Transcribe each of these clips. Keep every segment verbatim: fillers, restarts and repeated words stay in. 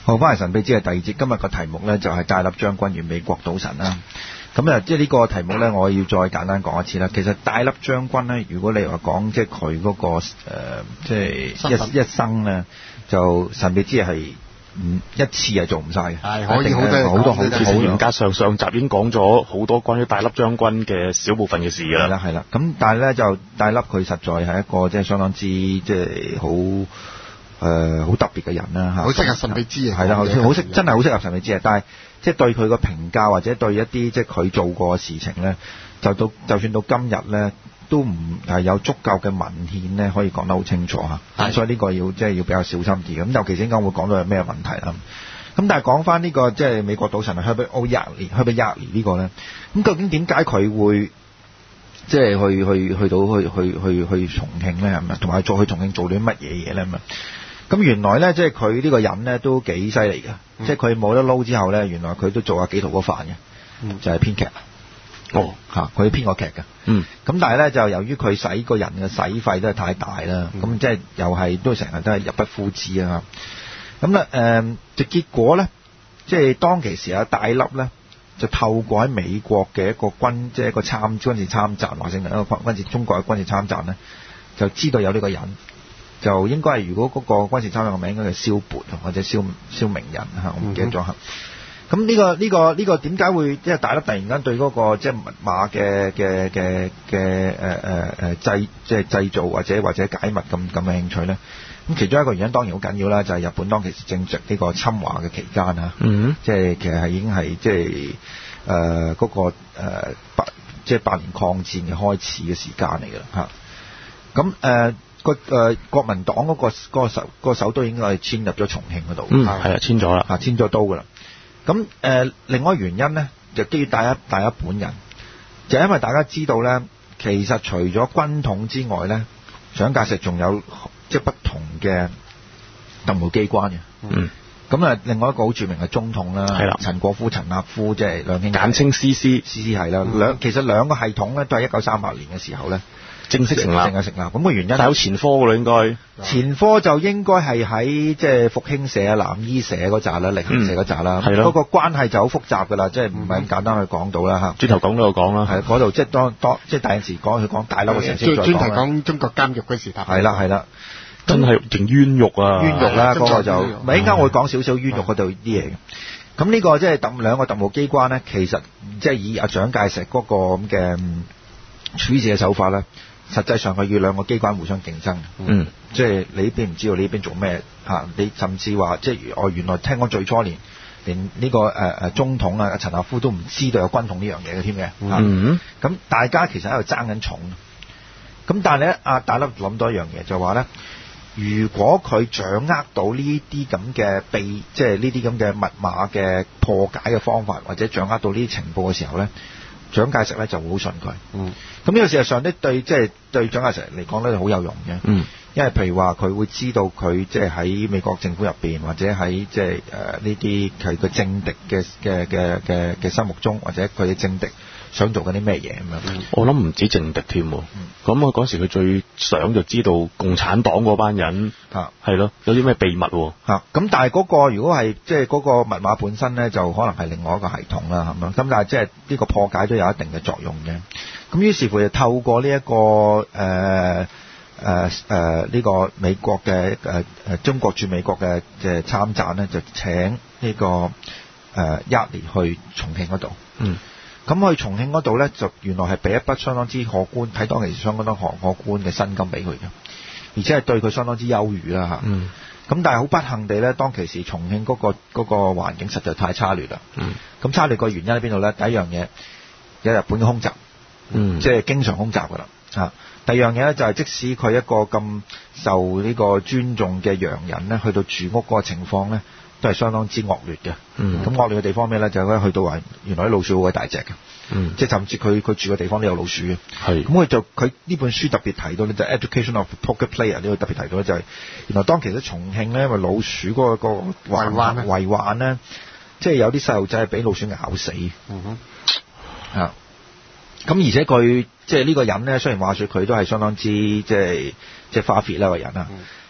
好，翻嚟神秘之夜第二節，今日個題目咧就係戴笠將軍與美國賭神啦。咁啊，即係呢個題目咧，我要再簡單講一次啦。其實戴笠將軍咧，如果你話講即係佢嗰個誒，即係一一生咧，就神秘之夜係唔一次係做唔晒嘅。 係可以好多好多好多。 其實嚴格上上集已經講咗好多關於戴笠將軍嘅小部分嘅事㗎啦。 係啦係啦。咁但係咧就戴笠佢實在係一個即係相當之即係好。誒、呃、好特別嘅人啦嚇， 好適合神秘之夜， 係啦，好適真係好適合神秘之夜。但係即係對佢個評價或者對一啲即係佢做過嘅事情咧，就到就算到今日咧，都唔係有足夠嘅文獻咧，可以講得好清楚嚇。咁所以呢個要即係要比較小心啲嘅。咁尤其是應該會講到有咩問題啦。咁但係講翻呢個即係美國賭神 Herbert O'Reilly，Herbert O'Reilly 呢個咧，咁究竟點解佢會即係去去去到去去去去重慶咧？係咪？同埋再去重慶做啲乜嘢嘢咧？咁啊？咁原來咧，即係佢呢個人咧都幾犀利嘅，嗯、即係佢冇得撈之後咧，原來佢都做下幾套嗰飯嘅，嗯、就係編劇。哦，嚇，佢編過劇嘅。嗯。咁但係咧，就由於佢使個人嘅使費都係太大啦，咁、嗯、即係又係都成日都係入不敷支啊。咁咧誒，就結果咧，即係當其時啊，戴笠咧就透過喺美國嘅一個軍，即係一個參軍事參戰，華盛頓一個軍事中國嘅軍事參戰咧，就知道有呢個人。就應該係如果嗰個軍事參戰嘅名應該係蕭勃或者蕭蕭明仁嚇，我唔記得咗嚇。咁呢、嗯呢個呢、呢個呢、呢個點解會即係戴笠突然間對嗰、嗰個即係密碼嘅嘅嘅嘅誒誒誒製即係製造或者或者解密咁咁嘅興趣咧？咁其中一個原因當然好緊要啦，就係、是、日本當其時正值呢個侵華嘅期間嚇，嗯、即係其實係已經係即係誒嗰個誒八、呃、即係八年抗戰嘅開始嘅時間嚟㗎啦嚇。咁誒。呃個誒、呃、國民黨嗰、那個嗰、那個首嗰、那個首都已經係遷入咗重慶嗰度， 嗯係啊遷咗啦， 啊遷咗都噶啦。咁誒、呃、另外一個原因咧，就基於戴笠戴笠本人，就因為大家知道咧，其實除咗軍統之外咧，蔣介石仲有即係不同嘅特務機關嘅。嗯。咁啊，另外一個好著名嘅中統啦，係啦，陳果夫、陳立夫，即係兩兄弟，簡稱 C C，C C 係啦。兩、嗯、其實兩個系統咧，都係一九三八年嘅時候咧。正式成立，正式成立。咁個原因係有前科㗎啦，應該。前科就應該係喺即係復興社、南醫社嗰扎啦、力行社嗰扎啦。係咯。嗰個關係就好複雜㗎啦，即係唔係咁簡單去講到啦嚇。轉頭講都有講啦。係嗰度即係當當即係第陣時講佢講大粒嘅成績再講啦。轉頭講中國監獄嗰時。係啦係啦，真係勁冤獄啊！冤獄啦，嗰個就咪應該我會講少少冤獄嗰度啲嘢嘅。咁呢個即係特兩個特務機關咧，其實即係以阿蔣介石嗰個咁嘅處事嘅手法咧。實際上佢要兩個機關互相競爭，嗯，即係你呢邊唔知道你呢邊做咩嚇，你甚至話即係我原來聽講最初連連呢、這個誒誒、呃、中統啊陳立夫都唔知道有軍統呢樣嘢嘅添嘅，嗯，咁、啊、大家其實喺度爭緊重，咁但係咧阿戴笠諗到一樣嘢就話咧，如果佢掌握到呢啲咁嘅秘，即係呢啲咁嘅密碼嘅破解嘅方法，或者掌握到呢啲情報嘅時候咧。蔣介石咧就會好信佢，嗯，咁呢個事實上咧對即係、就是、對蔣介石嚟講咧好有用嘅，嗯，因為譬如話佢會知道佢即係喺美國政府入邊或者喺即係誒呢啲佢嘅政敵嘅嘅嘅嘅嘅心目中或者佢嘅政敵想做緊啲咩嘢咁樣，嗯、我諗唔止政敵添，咁啊嗰時佢最想就知道共產黨嗰班人啊係咯有啲咩秘密喎，嚇、啊，咁但係嗰個如果係即係嗰個密碼本身咧就可能係另外一個系統啦，係咪？咁但係即係呢個破解都有一定嘅作用嘅，咁於是乎就透過呢、這、一個誒誒誒呢個美國嘅誒誒中國駐美國嘅嘅參贊咧，就請呢、這個誒一年去重慶嗰度，嗯。咁去重慶嗰度咧，就原來係俾一筆相當之可觀，睇當其時相當可可觀嘅薪金俾佢嘅，而且係對佢相當之優裕啦嚇。咁、嗯、但係好不幸地咧，當其時重慶嗰、嗰個嗰、嗰個環境實在太差劣啦。咁、嗯、差劣個原因喺邊度咧？第一樣嘢有日本嘅空襲，嗯、即係經常空襲噶啦嚇。第二樣嘢咧就係即使佢一個咁受呢個尊重嘅洋人咧，去到住屋嗰個情況咧。都係相當之惡劣嘅，咁、嗯、惡劣嘅地方咩咧？就係去到話原來啲老鼠好鬼大隻嘅，嗯、即係甚至佢佢住嘅地方都有老鼠嘅。係咁佢就佢呢本書特別提到咧，就係、Education of Poker Player 呢個特別提到咧，就係原來當其實重慶咧，因為老鼠嗰、嗰個、嗰個遺患遺患咧，即係有啲細路仔係俾老鼠咬死。嗯哼，啊，咁而且佢即係呢個人咧，雖然話説佢都係相當之即係即係花 fit 啦個人啊。嗯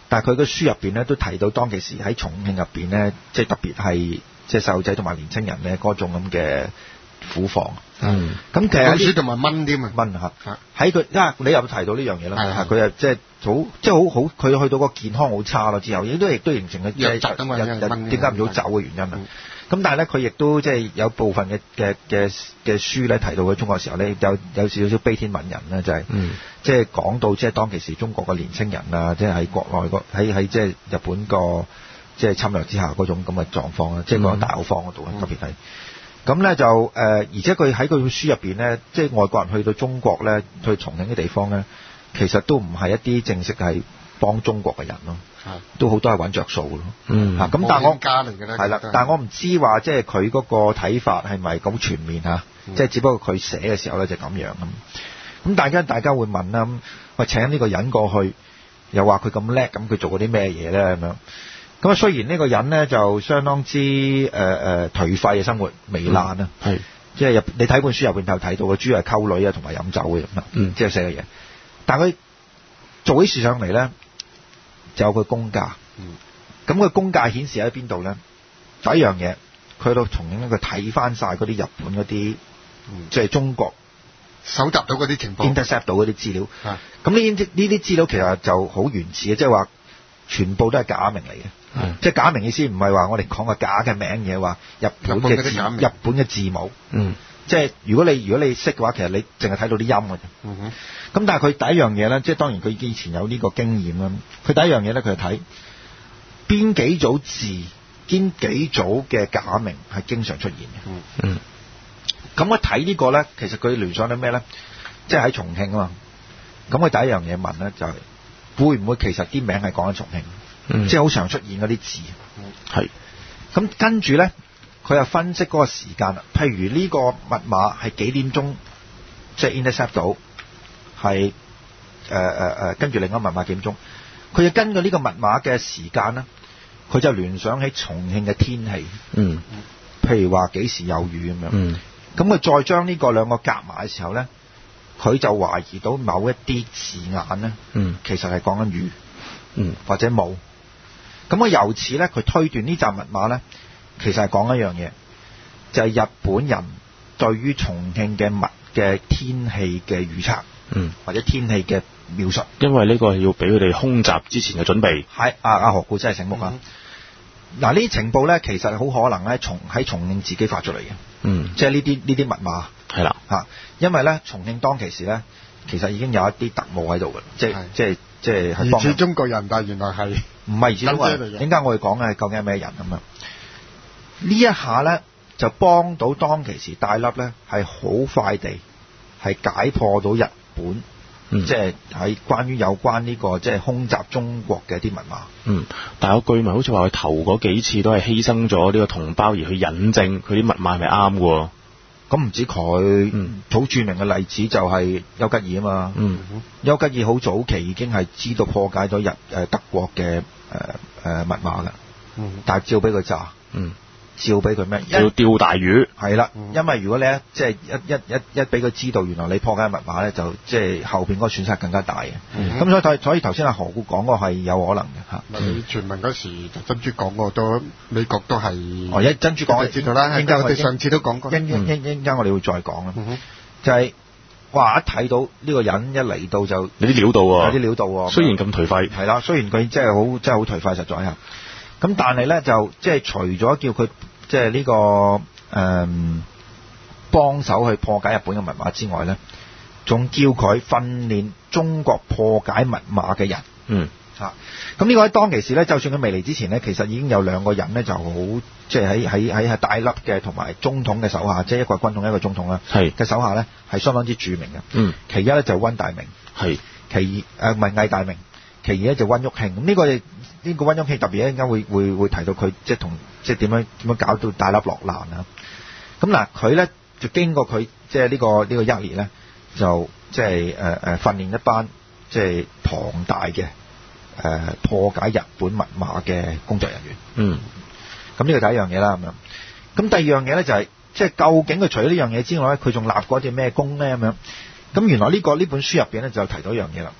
但係佢嘅書入邊咧都提到當其時喺重慶入邊咧，即係特別係即係細路仔同埋年青人咧嗰種咁嘅苦況。 嗯， 咁其實老鼠同埋蚊添啊， 蚊嚇喺佢，因為你又提到呢樣嘢啦，佢又即係好即係好好，佢去到個健康好差咯之後，亦都亦都形成嘅瘧疾啊嘛， 點解唔早走嘅原因啊？咁但係咧，佢亦都即係有部分嘅嘅嘅嘅書咧提到佢中國嘅時候咧，有有少少悲天憫人咧，就係、是嗯、即係講到即係當其時中國嘅年青人啊，即係喺國內個喺喺即係日本個即係侵略之下嗰種咁嘅狀況啦，即係嗰個大口方嗰度特別係。咁咧就誒、呃，而且佢喺佢本書入邊咧，即係外國人去到中國咧，去重慶嘅地方咧，其實都唔係一啲正式係幫中國嘅人咯。都好多係揾着數咯， 嗯嚇咁、啊，但係我係啦，但係我唔知話即係佢嗰個睇法係咪咁全面嚇，即、嗯、係只不過佢寫嘅時候咧就咁樣咁。咁大家大家會問啦，喂請呢個人過去，又話佢咁叻，咁佢做過啲咩嘢咧咁樣？咁啊雖然呢個人咧就相當之誒誒、呃、頹廢嘅生活糜爛啊，係、嗯、即係入你睇本書入邊就睇到個主要係溝女啊同埋飲酒嘅咁啊，嗯，即係寫嘅嘢。但係佢做起事上嚟咧。就有個功架，咁個功架顯示喺邊度咧？第一樣嘢，佢去到重慶咧，佢睇翻晒嗰啲日本嗰啲，即、嗯、係、就是、中國搜集到嗰啲情報 ，intercept 到嗰啲資料。咁呢啲呢啲資料其實就好原始嘅，即係話全部都係假名嚟嘅。即係假名意思唔係話我哋講個假嘅名嘢，話日本嘅字，日本嘅字母。嗯，即係如果你如果你識嘅話，其實你淨係睇到啲音嘅啫。嗯哼。咁但係佢第一樣嘢咧，即係當然佢以前有呢個經驗啦。佢第一樣嘢咧，佢係睇邊幾組字、邊幾組嘅假名係經常出現嘅。嗯嗯。咁我睇呢個咧，其實佢聯想到咩咧？即係喺重慶啊嘛。咁佢第一樣嘢問咧，就係、是、會唔會其實啲名係講緊重慶？嗯、即係好常出現嗰啲字。係、嗯。咁跟住咧，佢又分析嗰個時間啦。譬如呢個密碼係幾點鐘，即係 intercept 到。係誒誒誒，跟住另一個密碼幾點鐘？佢就根據呢個密碼嘅時間咧，佢就聯想起重慶嘅天氣。嗯，譬如話幾時有雨咁樣。嗯，咁佢再將呢個兩個夾埋嘅時候咧，佢就懷疑到某一啲字眼咧，嗯，其實係講緊雨，嗯，或者冇。咁佢由此咧，佢推斷呢紮密碼咧，其實係講一樣嘢，就係、是、日本人對於重慶嘅密嘅天氣嘅預測。嗯，或者天氣嘅描述， 因為呢個係要俾佢哋空襲之前嘅準備。 係啊，阿何故真係醒目啊！嗱、嗯，呢啲情報咧，其實好可能咧，從喺重慶自己發出嚟嘅。嗯，即係呢啲呢啲密碼係啦嚇，因為咧重慶當其時咧，其實已經有一啲特務喺度嘅，即係即係即係係幫。疑似中國人，但係原來係唔係疑似中國人？點解我哋講嘅係究竟係咩人咁啊？呢一下咧就幫到當其時戴笠咧，係好快地係解破到日本，嗯、即係喺關於有關呢、這個即係空襲中國嘅啲密碼。嗯， 但有據聞好似話佢頭嗰幾次都係犧牲咗呢個同胞而去引證佢啲密碼係咪啱嘅。 咁唔止佢，嗯，好著名嘅例子就係丘吉爾啊嘛。嗯，丘吉爾好早期已經係知道破解咗日誒德國嘅誒誒密碼㗎。嗯，但係照俾佢炸。嗯。照俾佢咩？ 要釣大魚。 係啦、嗯，因為如果你一即係一一一一俾佢知道，原來你破解密碼咧，就即係後邊嗰個損失更加大嘅。咁、嗯、所以所以所以頭先阿何故講過係有可能嘅嚇。你傳聞嗰時珍珠港個都美國都係哦，一珍珠港我知道啦，應該我哋上次都講過。應應應應間我哋會再講啦、嗯。就係、是、哇！一睇到呢個人一嚟到就有啲料到喎， 有啲料到喎。雖然咁頹廢，係啦，雖然佢真係好真係好頹廢，實在嚇。咁但係咧就即係除咗叫佢即係呢個誒、嗯、幫手去破解日本嘅密碼之外咧，仲叫佢訓練中國破解密碼嘅人。嗯，嚇咁呢個喺當其時咧，就算佢未嚟之前咧，其實已經有兩個人咧就好即係喺喺喺係戴笠嘅同埋總統嘅手下，即係一個軍統一個總統啦，係嘅手下咧係相當之著名嘅。嗯，其一咧就溫大明，係其二誒唔係魏大明。其二咧就溫旭慶，咁呢個呢、呢個溫旭慶特別一陣間會會會提到佢即係同即係點樣點樣搞到戴笠落難啊！咁嗱佢咧就經過佢即係呢個呢、呢個一年咧，就即係誒誒訓練一班即係龐大嘅誒、呃、破解日本密碼嘅工作人員。嗯，咁呢個第一樣嘢啦咁樣。咁第二樣嘢咧就係、是、即係究竟佢除咗呢樣嘢之外咧，佢仲立過一隻咩功咧咁樣？咁原來呢、呢個呢本書入邊咧就提到一樣嘢啦。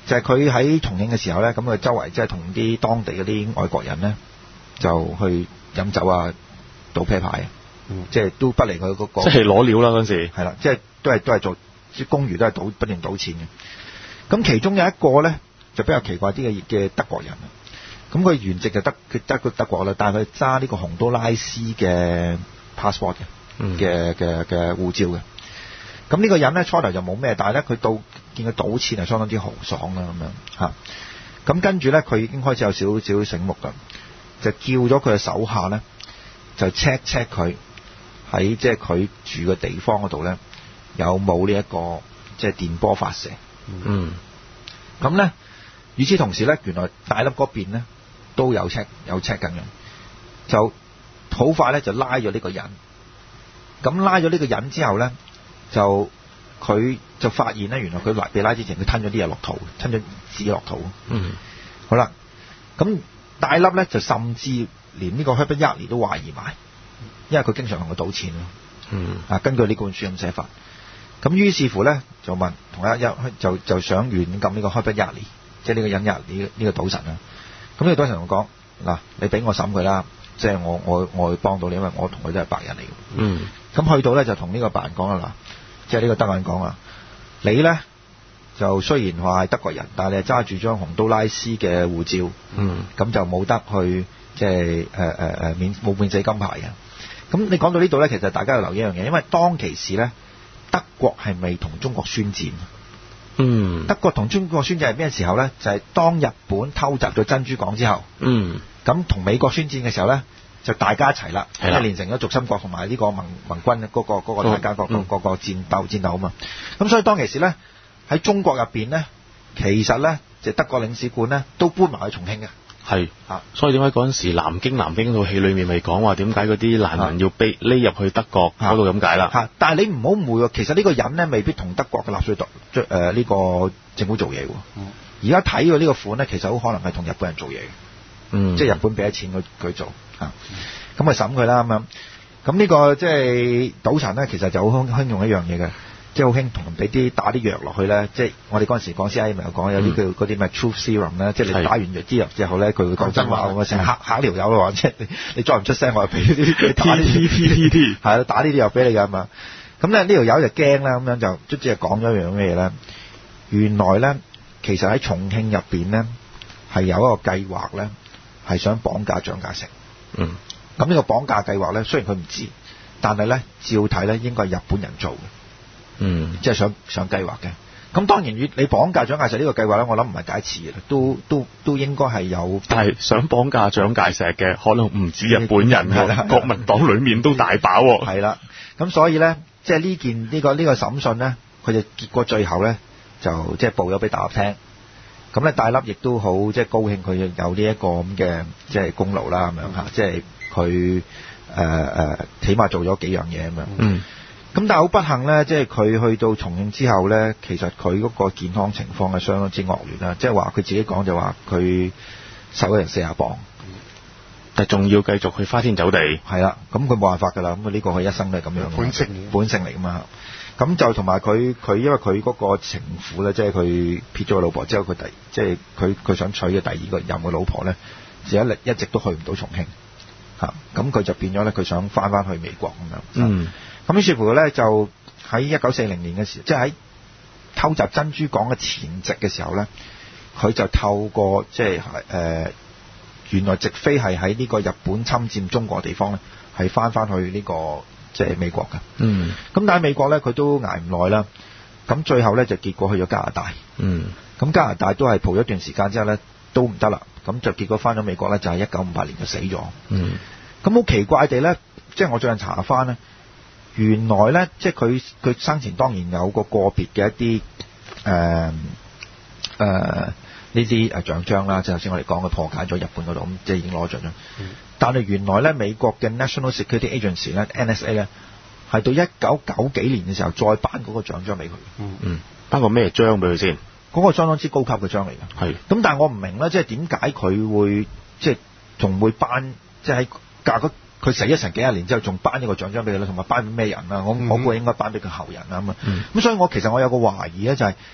就係佢喺重慶嘅時候咧，咁佢周圍即係同啲當地嗰啲外國人咧，就去飲酒啊、賭啤牌，嗯、即係都不離佢嗰個。 即係攞料啦嗰陣時。 係啦，即係都係都係做啲公餘都係賭不斷賭錢嘅。咁其中有一個咧就比較奇怪啲嘅嘅德國人，咁佢原籍就德佢德德國啦，但係佢揸呢個洪都拉斯嘅 passport 嘅嘅嘅嘅護照嘅。咁呢個人咧初頭就冇咩，但係咧佢到見佢賭錢係相當之豪爽啦咁樣嚇。咁跟住咧佢已經開始有少少醒目㗎，就叫咗佢嘅手下咧就 check check 佢喺即係佢住嘅地方嗰度咧有冇呢一個即係電波發射。 嗯。 咁咧與此同時咧，原來大粒嗰邊咧都有 check 有 check 緊嘅，就好快咧就拉咗呢個人。咁拉咗呢個人之後咧，就佢就發現咧，原來佢被拉之前，佢吞咗啲嘢落肚，吞咗紙落肚。 嗯， 好啦，咁大粒咧就甚至連呢個 Herbert Yardley 都懷疑埋，因為佢經常同佢賭錢咯。 嗯， 啊，根據呢本書咁寫法，咁於是乎咧就問同一一就就想軟禁呢個 Herbert Yardley，即係呢個人 Yardley 呢個賭神啦。咁呢個賭神同我講：嗱，你俾我審佢啦，即係我我我會幫到你，因為我同佢都係白人嚟嘅。 嗯，咁去到咧就同呢個白人講啦，嗱。即係呢個德國人講啊，你咧就雖然話係德國人，但係你係揸住張洪都拉斯嘅護照， 嗯， 咁就冇得去即係誒誒誒免冇免死金牌嘅。咁你講到呢度咧，其實大家要留意一樣嘢，因為當其時咧，德國係未同中國宣戰。 嗯， 德國同中國宣戰係咩時候咧？就係、是、當日本偷襲咗珍珠港之後。 嗯，咁同美國宣戰嘅時候咧。就大家一齊啦，即係連成咗軸心國同埋呢個盟盟軍嗰、嗰個嗰、嗰個大家個、嗯、個個戰鬥戰鬥啊嘛。咁所以當其時咧喺中國入邊咧，其實咧就德國領事館咧都搬埋去重慶嘅。 係啊，所以點解嗰陣時南京南京套戲裏面咪講話點解嗰啲難民要避匿入去德國嗰度咁解啦？嚇！ 但係你唔好誤會喎，其實呢個人咧未必同德國嘅納粹黨誒呢個政府做嘢喎。而家睇佢呢個款咧，其實好可能係同日本人做嘢嘅。嗯，即係日本俾咗錢佢佢做啊，咁咪審佢啦咁樣。咁呢個即係賭神咧，其實就好興興用一樣嘢嘅，即係好興同人俾啲打啲藥落去咧。即係我哋嗰陣時講 C I A 咪有講有啲叫嗰啲咩 Truth Serum 咧，即係你打完藥啲藥之後咧，佢會講真話咁啊，成日嚇嚇條友啊，即係你你再唔出聲，我就俾呢啲佢打呢啲 T T T 係啦，打呢啲藥俾你㗎嘛。咁咧呢條友就驚啦，咁樣就卒之係講咗一樣咩嘢咧？原來咧其實喺重慶入邊咧係有一個計劃咧。係想綁架蔣介石，嗯，咁呢個綁架計劃咧，雖然佢唔知，但係咧照睇咧應該係日本人做嘅，嗯，即係想想計劃嘅。咁當然，你綁架蔣介石呢個計劃咧，我諗唔係第一次嘅，都都都應該係有。 但係想綁架蔣介石嘅，可能唔止日本人喎，國民黨裡面都大把喎。 係啦，咁所以咧，即係呢件呢、呢個呢、呢個審訊咧，佢就結果最後咧就即係報咗俾大陸聽。咁咧，大粒亦都好即係高興，佢有呢一個咁嘅即係功勞啦，咁樣嚇，即係佢誒誒，起碼做咗幾樣嘢咁樣。嗯。咁但係好不幸咧，即係佢去到重慶之後咧，其實佢嗰個健康情況係相當之惡劣啦。即係話佢自己講就話佢瘦咗成四十磅， 但係仲要繼續去花天酒地。 係啦，咁佢冇辦法㗎啦。咁佢呢個佢一生都係咁樣。本性本性嚟㗎嘛。咁就同埋佢佢因為佢嗰個情婦咧，即係佢撇咗個老婆之後，佢第即係佢佢想娶嘅第二個任嘅老婆咧，就一一直都去唔到重慶嚇，咁佢就變咗咧，佢想翻翻去美國咁樣。嗯。咁於是乎咧，就喺一九四零年嘅時候，即係喺偷襲珍珠港嘅前夕嘅時候咧，佢就透過即係誒、呃、原來直飛係喺呢個日本侵佔中國嘅地方咧，係翻翻去呢、這個。即係美國㗎，嗯，咁但係美國咧佢都捱唔耐啦，咁最後咧就結果去咗加拿大，嗯，咁加拿大都係蒲咗一段時間之後咧都唔得啦，咁就結果翻咗美國咧就係一九五八年就死咗，嗯，咁好奇怪地咧，即係我最近查翻咧，原來咧即係佢佢生前當然有個個別嘅一啲誒誒呢啲誒獎章啦，即係頭先我哋講嘅破解咗日本嗰度，咁即係已經攞獎咗。嗯，但係原來咧，美國嘅 National Security Agency 咧 ，N S A 咧，係到一九九幾年嘅時候再頒嗰個獎章俾佢。嗯嗯，頒個咩章俾佢先？嗰個相當之高級嘅章嚟嘅。係。咁但係我唔明咧，即係點解佢會即係仲會頒，即係喺隔嗰佢死咗成幾廿年之後，仲頒呢個獎章俾佢咧，同埋頒俾咩人啊？我、嗯、我估應該頒俾佢後人啊嘛。咁、嗯、所以我其實我有個懷疑咧，就係、是、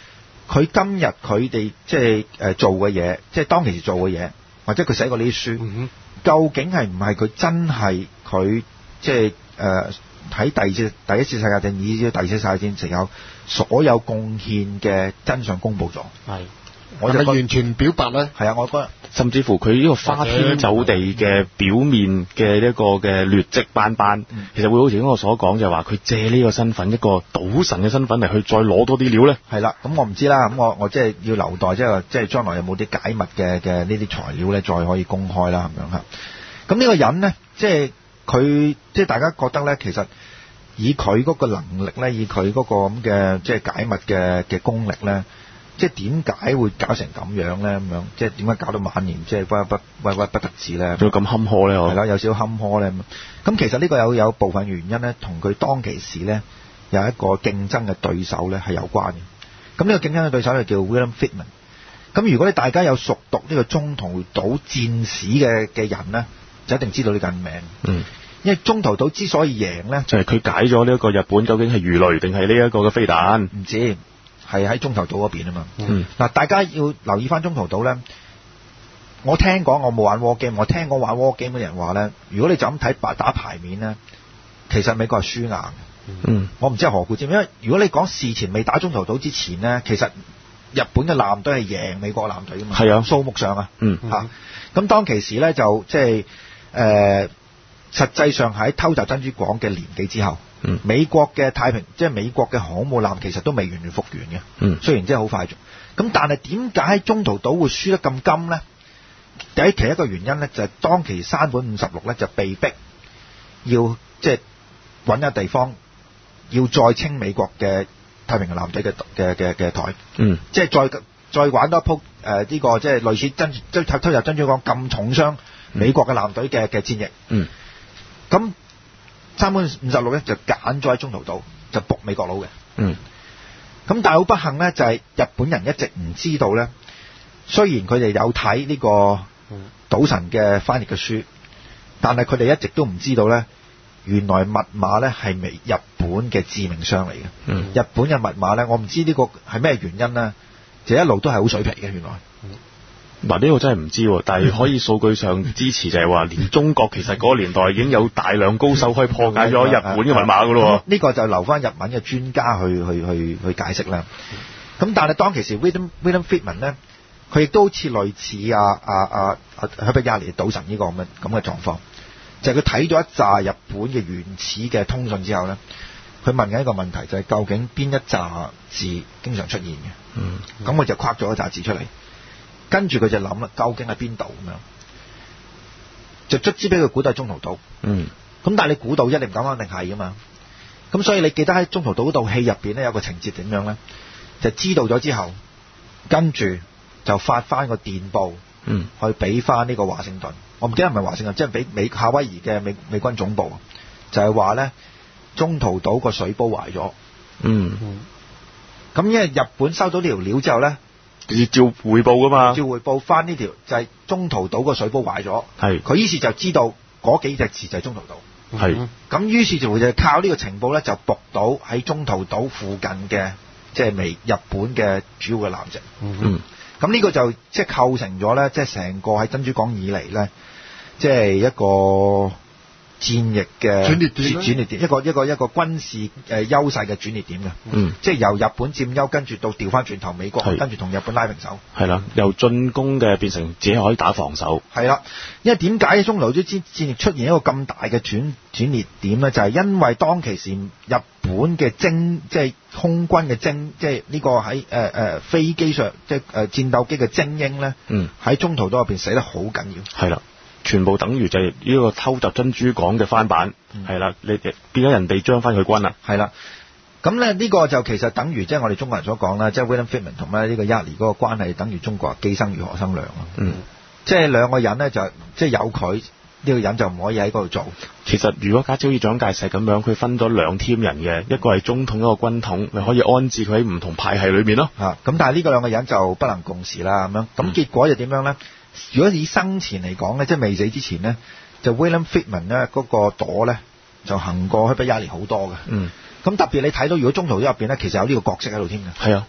佢今日佢哋即係誒做嘅嘢，即係當其時做嘅嘢，或者佢寫過呢啲書，嗯、究竟係唔係佢真係佢即係誒喺第二次第一次世界戰以至第二次世界戰時有所有貢獻嘅真相公佈咗？係。我就完全表白咧， 係啊！我覺得甚至乎佢呢個花天酒地嘅表面嘅一個嘅劣跡斑斑，嗯、其實會好似我所講，就係話佢借呢個身份，一個賭神嘅身份嚟去再攞多啲料咧。 係啦，咁我唔知啦，咁我我即係要留待，即係話即係將來有冇啲解密嘅嘅呢啲材料咧，再可以公開啦咁樣嚇。咁呢個人咧，即係佢即係大家覺得咧，其實以佢嗰個能力咧，以佢嗰個咁嘅即係解密嘅嘅功力咧。即係點解會搞成咁樣咧？咁樣即係點解搞到晚年即係不不不不不得志咧？ 仲咁坎坷咧？ 係啦，有少少坎坷咧。咁其實呢個有有部分原因咧，同佢當其時咧有一個競爭嘅對手咧係有關嘅。咁呢個競爭嘅對手就叫 William Friedman。咁如果你大家有熟讀呢個中途島戰史嘅嘅人咧，就一定知道呢個人名。嗯。因為中途島之所以贏咧， 就係佢解咗呢一個日本究竟係魚雷定係呢一個嘅飛彈？ 唔知。係喺中途島嗰邊啊嘛，嗱、嗯、大家要留意翻中途島咧。我聽講我冇玩 war game，我聽講玩 war game 嘅人話咧，如果你就咁睇白打牌面咧，其實美國係輸硬嘅。嗯，我唔知係何故之，因為如果你講事前未打中途島之前咧，其實日本嘅艦隊係贏美國艦隊噶嘛。係啊，數目上啊，嗯嚇。咁、嗯啊、當其時咧就即係誒，實際上喺偷襲珍珠港嘅年幾之後。嗯、美國嘅太平即係美國嘅航母艦其實都未完全復原嘅，嗯、雖然即係好快咗。咁但係點解喺中途島會輸得咁金咧？第一其一個原因咧就係、是、當其山本五十六咧就被逼要即係揾一個地方要再清美國嘅太平洋艦隊嘅嘅嘅嘅台，嗯、即係再再玩多一鋪誒呢個即係類似珍即係偷入珍珠港咁重傷美國嘅艦隊嘅嘅戰役。嗯，咁。山本五十六咧就揀咗喺中途島就仆美國佬嘅，嗯，咁但係好不幸咧就係、是、日本人一直唔知道咧，雖然佢哋有睇呢個賭神嘅翻譯嘅書，但係佢哋一直都唔知道咧，原來密碼咧係美日本嘅致命傷嚟嘅，嗯，日本嘅密碼咧我唔知呢個係咩原因啦，就一路都係好水皮嘅原來。 嗱，呢個真係唔知，但係可以數據上支持就係話，連中國其實嗰個年代已經有大量高手可以破解咗日本嘅密碼噶咯。呢個就留翻日文嘅專家去去去去解釋啦。咁但係當其時 William William Friedman 咧，佢亦都好似類似啊啊啊啊許比亞尼賭神呢個咁嘅咁嘅狀況，就係佢睇咗一紮日本嘅原始嘅通訊之後咧，佢問緊一個問題，就係、是、究竟邊一紮字經常出現嘅？嗯，咁佢就框咗一紮字出嚟。跟住佢就諗啦，究竟喺邊度咁樣？就卒之俾佢估到係中途島。嗯。咁但係你估到一定唔敢肯定係噶嘛？咁所以你記得喺中途島嗰套戲入邊咧有個情節點樣咧？就知道咗之後，跟住就發翻個電報，嗯，去俾翻呢個華盛頓。我唔記得係咪華盛頓，即係俾美夏威夷嘅美美軍總部，就係話咧中途島個水煲壞咗。嗯。咁因為日本收到呢條料之後咧。要照匯報噶嘛？照匯報翻呢條就係中途島個水煲壞咗，係佢於是就知道嗰幾隻字就係中途島，係咁於是就就靠呢個情報咧就捕到喺中途島附近嘅即係美日本嘅主要嘅艦隻，嗯，咁呢個就即係構成咗咧，即係成個喺珍珠港以嚟咧，即係一個戰役嘅轉捩點，轉捩點一個一個一個軍事誒優勢嘅轉捩點嘅，嗯，即係由日本佔優，跟住到調翻轉頭美國，跟住同日本拉平手，係啦，由進攻嘅變成自己可以打防守，係啦，因為點解中途島戰戰役出現一個咁大嘅轉轉捩點咧？就係、是、因為當其時日本嘅精，即係空軍嘅精，即係呢個喺誒誒飛機上，即係誒戰鬥機嘅精英咧，嗯，喺中途島入邊死得好緊要，係啦。全部等於就係呢個偷襲珍珠港嘅翻版，係啦、嗯，你變咗人哋將翻佢軍啦，係啦。咁咧呢個就其實等於即係我哋中國人所講啦，即係 William Friedman 同咧呢個 Yardley 嗰個關係，等於中國既生瑜何生亮咯。嗯，即係兩個人咧就即係有佢呢、呢個人就唔可以喺嗰度做。其實如果假設好似蔣介石咁樣，佢分咗兩 team 人嘅，一個係中統，一個軍統，咪可以安置佢喺唔同派系裏面咯。嚇、嗯，咁但係呢個兩個人就不能共事啦，咁樣咁結果就點樣咧？如果以生前嚟講咧，即係未死之前咧，就 William Friedman 咧嗰個朵咧就行過許比亞尼好多嘅。嗯，咁特別你睇到如果中途島入邊咧，其實有呢個角色喺度添嘅。係啊，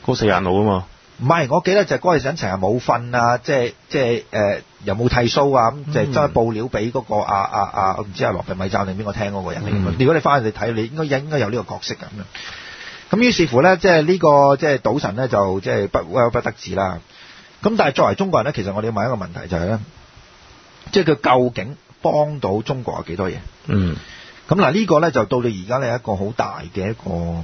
嗰四眼佬啊嘛。 唔係，我記得就係嗰個人成日冇瞓啊，即係即係誒又冇剃鬚啊，咁就係將報料俾嗰個啊啊啊，我唔知係羅拔米贊定邊個聽嗰個人嚟嘅。如果你翻去你睇，你應該應該有呢個角色咁樣。咁於是乎咧，即係呢個即係賭神咧，就即係不鬱不得志啦。咁但係作為中國人咧，其實我哋要問一個問題就係咧，即係佢究竟幫到中國有幾多嘢？ 嗯。 咁嗱呢個咧就到到而家咧一個好大嘅一個誒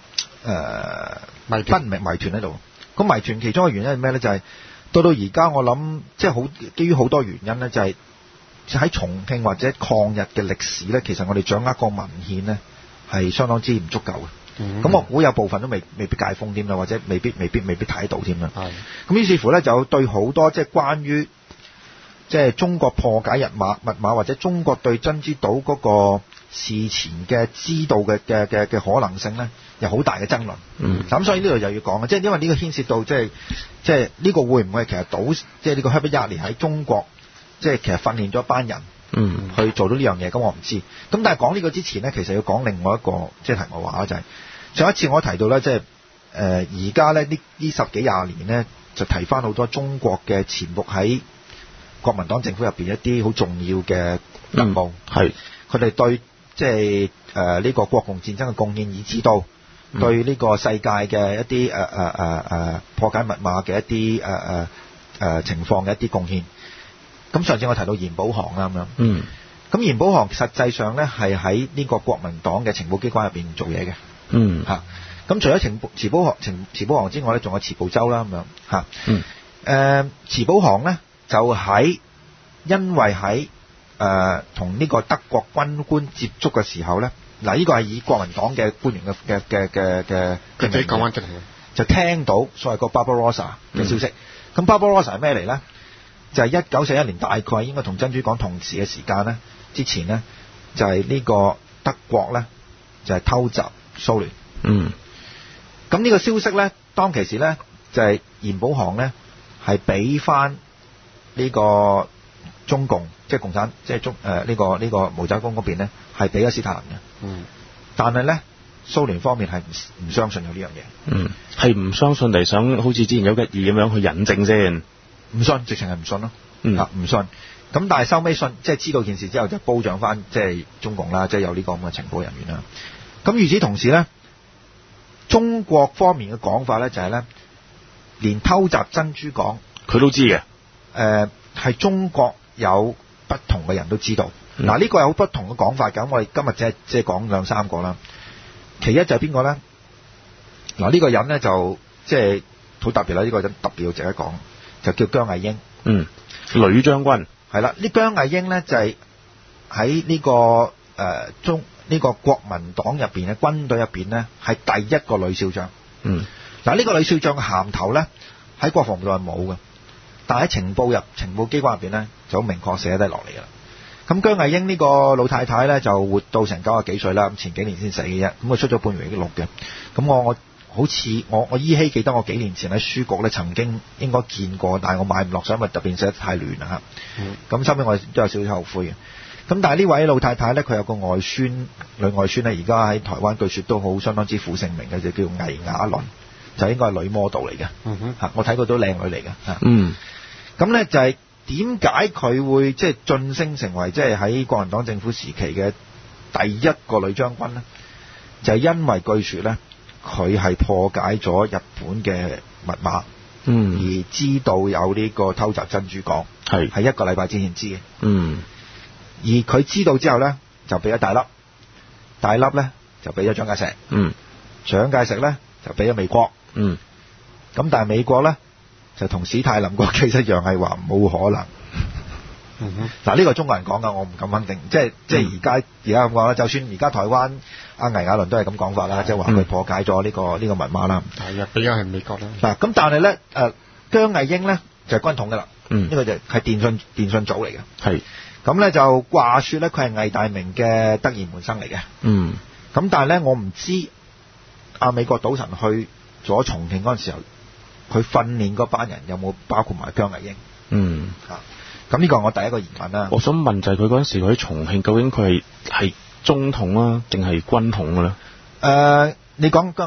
謎不明謎團喺度。咁謎團其中一個原因係咩咧？就係、是、到到而家我諗，即係好基於好多原因咧，就係、是、喺重慶或者抗日嘅歷史咧，其實我哋掌握個文獻咧係相當之唔足夠嘅。咁、嗯、我估有部分都未未必解封添啦，或者未必未必未必睇到添啦。咁於是乎咧，就對好多即係關於即係中國破解日碼密碼，或者中國對珍珠島嗰個事前嘅知道嘅嘅嘅嘅可能性咧，有好大嘅爭論。嗯，咁所以呢度又要講嘅，即係因為呢個牽涉到即係即係呢個會唔會其實島即係呢個 Herbert Yarely 喺中國即係其實訓練咗一班人，嗯，去做到呢樣嘢。咁我唔知。咁但係講呢個之前咧，其實要講另外一個即係題外話就係、是、上一次我提到咧，即係誒而家咧呢呢十幾廿年咧，就提翻好多中國嘅潛伏喺國民黨政府入邊一啲好重要嘅任務，係佢哋對即係誒呢個國共戰爭嘅貢獻，以至到對呢個世界嘅一啲誒誒誒誒破解密碼嘅一啲誒誒誒情況嘅一啲貢獻。咁上次我提到嚴保航啦咁樣，嗯，咁嚴保航實際上咧係喺呢個國民黨嘅情報機關入邊做嘢嘅，嗯嚇。咁除咗情報慈保航情慈保航之外咧，仲有慈步洲啦咁樣嚇，嗯，誒慈保航咧就喺因為喺誒同呢個德國軍官接觸嘅時候咧，嗱呢個係以國民黨嘅官員嘅嘅嘅嘅嘅嘅名講翻出嚟嘅，就聽到所謂個 Barbarossa 嘅消息。咁、嗯、Barbarossa 係咩嚟咧？就係一九四一年，大概應該同珍珠港同時嘅時間咧，之前咧就係、是、呢個德國咧就係、是、偷襲蘇聯。嗯。咁呢個消息咧，當其時咧就係、是、嚴保航咧係俾翻呢個中共，即係共產，即係中誒呢、呃這個呢、這個毛澤東嗰邊咧係俾咗斯大林嘅。嗯。但係咧蘇聯方面係唔唔相信有呢樣嘢。嗯。係唔相信嚟想好似之前有一二咁樣去引證先。唔信，直情係唔信咯。嗯。啊，唔信。咁但係收尾信，即係知道件事之後就褒獎翻，即係中共啦，即係有呢個咁嘅情報人員啦。咁與此同時咧，中國方面嘅講法咧就係咧，連偷襲珍珠港佢都知嘅。誒、呃，係中國有不同嘅人都知道。嗱、嗯，呢、這個有不同嘅講法㗎。我哋今日即係即係講兩三個啦。其一就係邊個咧？嗱，呢個人咧就即係好特別啦。呢、這個人特別要值得講。就叫姜毅英，嗯，女將軍係啦。呢姜毅英咧就係喺呢個誒、呃、中呢、這個國民黨入邊嘅軍隊入邊咧係第一個女少將。嗯，嗱、這、呢個女少將嘅銜頭咧喺國防部係冇嘅，但喺情報入情報機關入邊咧就好明確寫低落嚟㗎啦。咁姜毅英呢個老太太咧就活到成九十幾歲啦，咁前幾年先死嘅啫。咁佢出咗半榮錄嘅。咁我我。好似我我依稀記得我幾年前喺書局咧曾經應該見過，但係我買唔落手，因為特別寫得太亂啦嚇。咁收尾我都有少少後悔嘅。咁但係呢位老太太咧，佢有個外孫女外孫咧，而家喺台灣據說都好相當之負盛名嘅，就叫倪雅倫，就應該係女 model 嚟嘅。嗯哼，嚇我睇過都靚女嚟嘅嚇。嗯，咁咧就係點解佢會即係晉升成為即係喺國民黨政府時期嘅第一個女將軍咧？就係、是、因為據說咧。佢係破解咗日本嘅密碼，嗯，而知道有呢個偷襲珍珠港，係係一個禮拜之前知嘅，嗯，而佢知道之後咧，就俾咗大粒，大粒咧就俾咗蔣介石，嗯，蔣介石咧就俾咗美國，嗯，咁但係美國咧就同史太林個 case 一樣係話冇可能。嗯哼，嗱呢個中國人講噶，我唔敢肯定，即係即係而家而家咁講啦。就算而家台灣阿倪雅倫都係咁講法啦，即係話佢破解咗呢、這個呢、這個密碼啦。係啊，比較係美國啦。嗱咁，但係咧誒，姜毅英咧就係、是、軍統噶啦，嗯，呢、這個就係電信電信組嚟嘅，係咁咧就話說咧佢係魏大明嘅得意門生嚟嘅，嗯，咁但係咧我唔知阿美國賭神去咗重慶嗰陣時候，佢訓練嗰班人有冇包括埋姜毅英？嗯啊。咁呢個係我第一個疑問啦。我想問就係佢嗰陣時佢喺重慶，究竟佢係係中統啊，定係軍統嘅咧？誒、呃，你講姜毅英？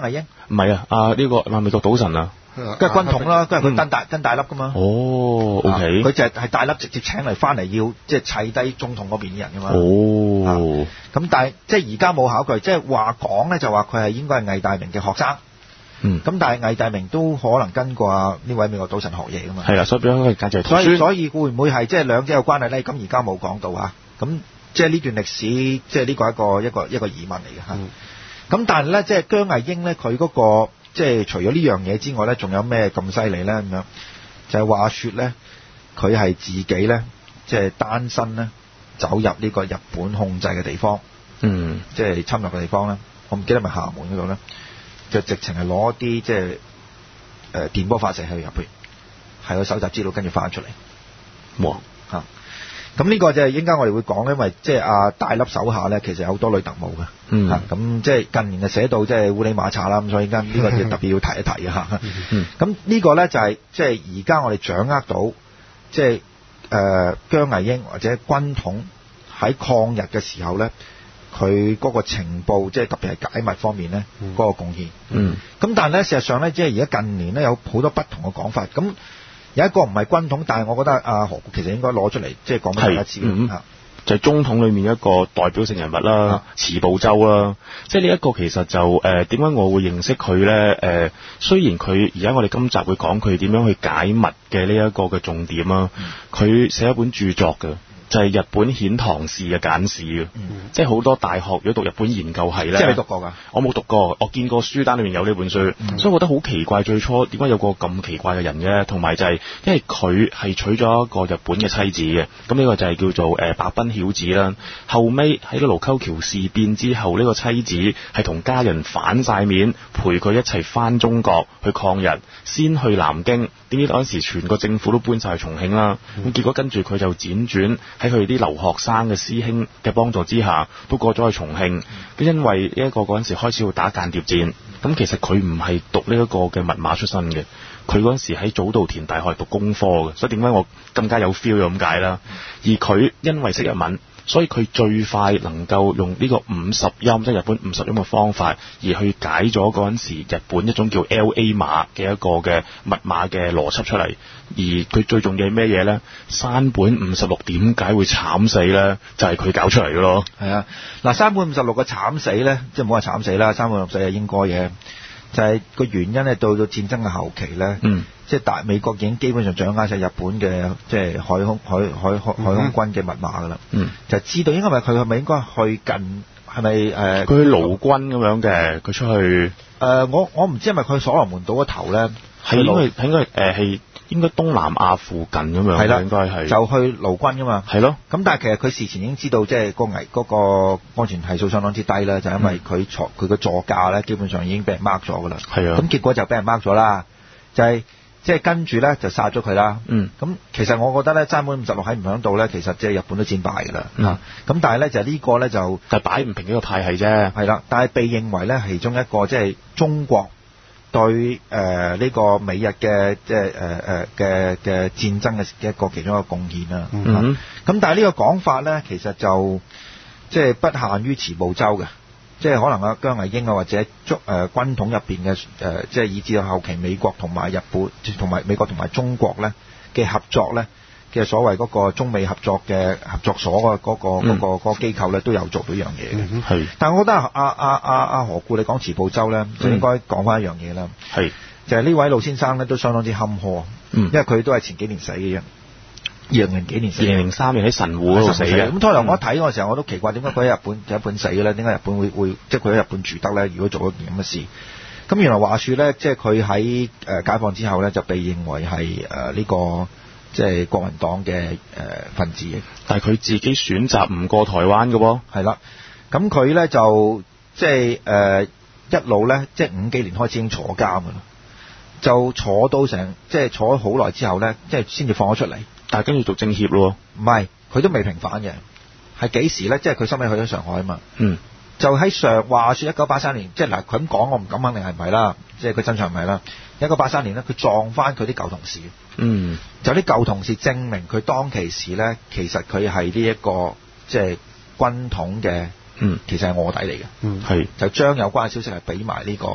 唔係啊，啊呢個啊美國賭神啊。 跟係軍統啦，跟係佢跟大跟大粒噶嘛。 哦 ，OK。 佢就係係大粒直接請嚟翻嚟要即係砌低中統嗰邊啲人噶嘛。 哦。咁但係即係而家冇考據，即係話講咧就話佢係應該係魏大明嘅學生。 嗯。 咁但係魏大明都可能跟過啊呢位美國賭神學嘢噶嘛。 係啦，所以變咗佢簡直係徒孫。 所以所以會唔會係即係兩者有關係咧？咁而家冇講到嚇。咁即係呢段歷史，即係呢個一個一個一個疑問嚟嘅嚇。咁、嗯、但係咧，即係姜毅英咧，佢嗰、嗰個。即係除咗呢樣嘢之外咧，仲有咩咁犀利咧？咁樣就係話說咧，佢係自己咧，即係單身咧，走入呢個日本控制嘅地方， 嗯， 即係侵略嘅地方咧。我唔記得係咪廈門嗰度咧，就直情係攞啲即係誒電波發射器入去，係去搜集資料，跟住翻出嚟。 哇！ 嚇！咁呢個就係應該我哋會講，因為即係阿大粒手下咧，其實有好多女特務嘅， 嗯， 咁即係近年就寫到即係烏里馬查啦，咁所以而家呢個就特別要提一提嘅嚇。咁呢個咧就係即係而家我哋掌握到，即係誒姜毅英或者軍統喺抗日嘅時候咧，佢嗰個情報即係特別係解密方面咧嗰個貢獻。 嗯。咁但係咧事實上咧，即係而家近年咧有好多不同嘅講法。咁有一個唔係軍統，但係我覺得阿何其實應該攞出嚟，即係講俾大家知。嗯， 就係、是、中統裏面一個代表性人物啦，池部洲啦。即係呢一個其實就誒點解我會認識佢咧？誒、呃、雖然佢而家我哋今集會講佢點樣去解密嘅呢一個嘅重點啊，佢、嗯、寫一本著作嘅。就係、是、日本遣唐使嘅簡史嘅、嗯，即係好多大學如果讀日本研究系咧， 即係你讀過㗎？我冇讀過，我見過書單裏面有呢本書、嗯，所以我覺得好奇怪，最初點解有個咁奇怪嘅人嘅？同埋就係因為佢係娶咗一個日本嘅妻子嘅，咁呢個就係叫做誒白濱曉子啦。後尾喺個盧溝橋事變之後，呢、這個妻子係同家人反晒面，陪佢一齊翻中國去抗日，先去南京，點知嗰陣時全個政府都搬晒去重慶啦，咁、嗯、結果跟住佢就輾轉。喺佢啲留學生嘅師兄嘅幫助之下，都過咗去重慶。咁、嗯、因為呢一個嗰陣時開始要打間諜戰，咁、嗯、其實佢唔係讀呢一個嘅密碼出身嘅，佢嗰陣時喺早稻田大學讀工科嘅，所以點解我更加有 feel 咁解啦？而佢因為識日文，所以佢最快能夠用呢個五十音，即係日本五十音嘅方法，而去解咗嗰陣時日本一種叫 L A 碼嘅一個嘅密碼嘅邏輯出嚟。而佢最重要係咩嘢咧？山本五十六點解會慘死咧？就係、是、佢搞出嚟嘅咯。 係啊，嗱，山本五十六嘅慘死咧，即係唔好話慘死啦，山本五十六係應該嘅。就係、是、個原因咧，到到戰爭嘅後期咧，嗯，即係大美國已經基本上掌握晒日本嘅即係海空海海海海空軍嘅密碼噶啦，嗯，就知道應該咪佢係咪應該去近係咪誒？佢、呃、 去勞軍咁樣嘅，佢出去誒、 呃，我我唔知係咪佢所羅門島嗰頭咧， 係應該係應該誒係。應該東南亞附近咁樣，係啦，應該係就去勞軍噶嘛，係咯。咁但係其實佢事前已經知道，即係個危嗰個安全係數相當之低啦，就因為佢坐佢個座駕咧，基本上已經俾人 mark 咗噶啦。係啊。咁結果就俾人 mark 咗啦，就係即係跟住咧就殺咗佢啦。嗯。咁其實我覺得咧，山本五十六喺唔響度咧，其實即係日本都戰敗噶啦。嗯。咁但係咧就呢個咧就就擺唔平幾個派系啫。 係啦，但係被認為咧其中一個即係中國。對誒呢、呃這個美日嘅即係誒誒嘅嘅戰爭嘅一個其中一個貢獻啦。咁、嗯啊、但係呢個講法咧，其實就即係不限於池部洲嘅，即係可能啊姜毅英啊或者中誒、呃、軍統入邊嘅誒，即係以至到後期美國同埋日本同埋美國同埋中國咧嘅合作咧嘅所謂嗰個中美合作嘅合作所嘅嗰、那個嗰、嗯那個嗰、那個機構咧都有做到一樣嘢嘅。係、嗯，但係我覺得阿阿阿阿何故你講池部洲咧，就應該講翻一樣嘢啦。係，就係、是、呢位老先生咧都相當之坎坷，嗯，因為佢都係前幾年死嘅人，二零零幾年死，二零零三年喺神戶嗰度死嘅。咁初頭我一睇嗰時候我都奇怪，點解佢喺日本喺日本死嘅咧？點解日本會會即係佢喺日本住得咧？如果做一件咁嘅事，咁原來話說咧，即係佢喺誒解放之後咧就被認為係誒呢個。即係國民黨嘅誒、呃、分子， 但係佢自己選擇唔過台灣嘅喎， 係啦。咁佢咧就即係誒、呃、一路咧，即係五幾年開始已經坐監㗎啦，就坐到成即係坐咗好耐之後咧，即係先至放咗出嚟。 但係跟住做政協咯， 唔係佢都未平反嘅，係幾時咧？即係佢收尾去咗上海啊嘛。嗯，就喺上話説一九八三年，即係嗱佢咁講，我唔敢肯定係唔係啦，即係佢真相唔係啦。一九八三年咧，佢撞翻佢啲舊同事。嗯，就啲舊同事證明佢當其時咧，其實佢係呢一個即係軍統嘅，嗯，其實係臥底嚟嘅。嗯，係就將有關嘅消息係俾埋呢個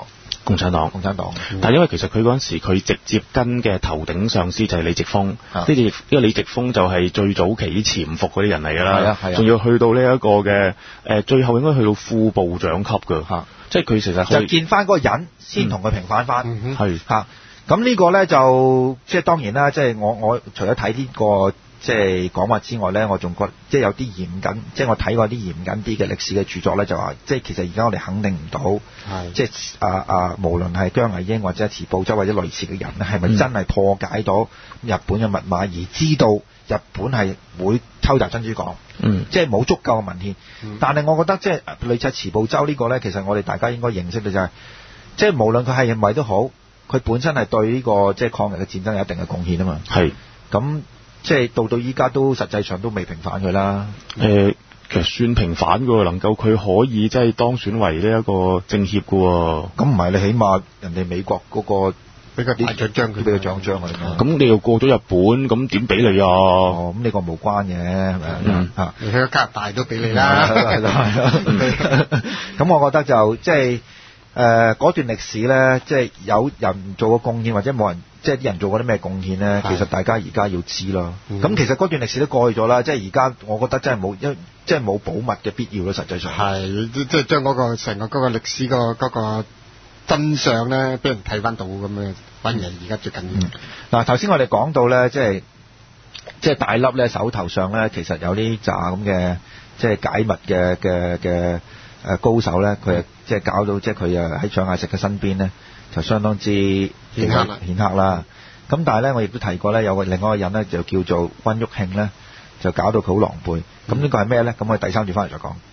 共產黨， 共產黨。 嗯、但係因為其實佢嗰陣時佢直接跟嘅頭頂上司就係李直峰，呢隻呢個李直峰就係最早期啲潛伏嗰啲人嚟㗎啦，係啊係啊，仲要去到呢一個嘅誒、呃，最後應該去到副部長級㗎，即係佢其實就見翻嗰個人先同佢平反翻， 係嚇。咁呢個咧就即係當然啦，即係我我除咗睇呢個即係講話之外咧，我仲覺得即係有啲嚴謹，即係我睇過啲嚴謹啲嘅歷史嘅著作咧，就話即係其實而家我哋肯定唔到，即係啊啊，無論係姜維英或者池步洲或者類似嘅人咧，係咪真係破解到日本嘅密碼，而知道日本係會偷襲珍珠港？ 嗯， 即係冇足夠嘅文獻。嗯、但係我覺得即係類似池步洲呢個咧，其實我哋大家應該認識嘅就係、是，即係無論佢係咪都好。佢本身係對呢、這個即係抗日嘅戰爭有一定嘅貢獻啊嘛，係咁即係到到依家都實際上都未平反佢啦。 誒、呃，其實算平反㗎，能夠佢可以即係當選為呢一個政協㗎喎。 咁唔係你起碼人哋美國嗰、那個俾個大獎章佢， 俾個獎章佢。 咁你又過咗日本，咁點俾你啊？ 哦，咁呢個無關嘅，係咪、嗯、啊？ 你去咗加拿大都俾你啦。 係咯係咯。咁我覺得就即係。誒嗰、呃、段歷史咧，即係有人做過貢獻，或者冇人，即係啲人做過啲咩貢獻咧？其實大家而家要知咯。咁、嗯、其實嗰段歷史都過去咗啦，即係而家我覺得真係冇一，即係冇保密嘅必要咯。實際上係即係將嗰個成個嗰個歷史個嗰個真相咧，俾人睇翻到咁樣，反而而家最緊要。 嗱頭先我哋講到咧，即係即係大粒咧手頭上咧，其實有啲扎咁嘅即係解密嘅嘅嘅。誒高手咧，佢誒即係搞到即係佢誒喺蔣介石嘅身邊咧，就相當之顯赫啦，顯赫啦。咁但係咧，我亦都提過咧，有個另外一個人咧，就叫做溫旭慶咧，就搞到佢好狼狽。咁呢個係咩咧？咁我哋第三節翻嚟再講。